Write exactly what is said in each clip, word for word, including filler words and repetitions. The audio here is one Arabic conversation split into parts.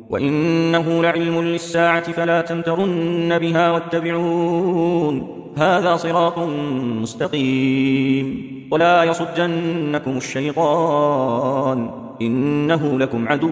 وإنه لعلم للساعة فلا تمترن بها واتبعون هذا صراط مستقيم ولا يصدنكم الشيطان إنه لكم عدو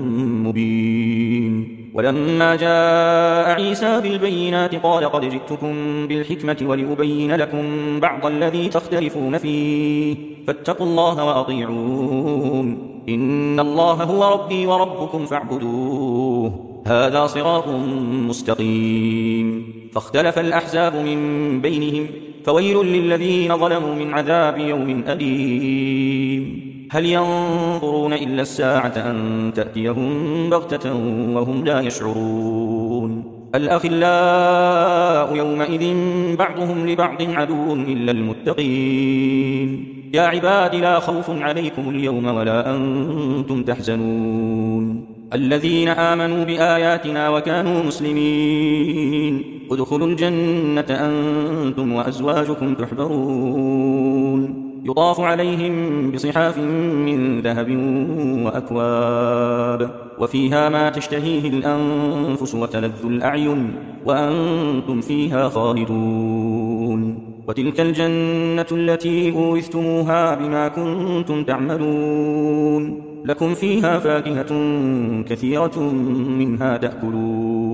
مبين. ولما جاء عيسى بالبينات قال قد جئتكم بالحكمة ولأبين لكم بعض الذي تختلفون فيه فاتقوا الله وأطيعون إن الله هو ربي وربكم فاعبدوه هذا صراط مستقيم. فاختلف الأحزاب من بينهم فويل للذين ظلموا من عذاب يوم أليم. هل ينظرون إلا الساعة أن تأتيهم بغتة وهم لا يشعرون الأخلاء يومئذ بعضهم لبعض عدو إلا المتقين يا عباد لا خوف عليكم اليوم ولا أنتم تحزنون الذين آمنوا بآياتنا وكانوا مسلمين ادخلوا الجنة أنتم وأزواجكم تحبرون يطاف عليهم بصحاف من ذهب وأكواب وفيها ما تشتهيه الأنفس وتلذ الأعين وأنتم فيها خالدون وتلك الجنة التي أورثتموها بما كنتم تعملون لكم فيها فاكهة كثيرة منها تأكلون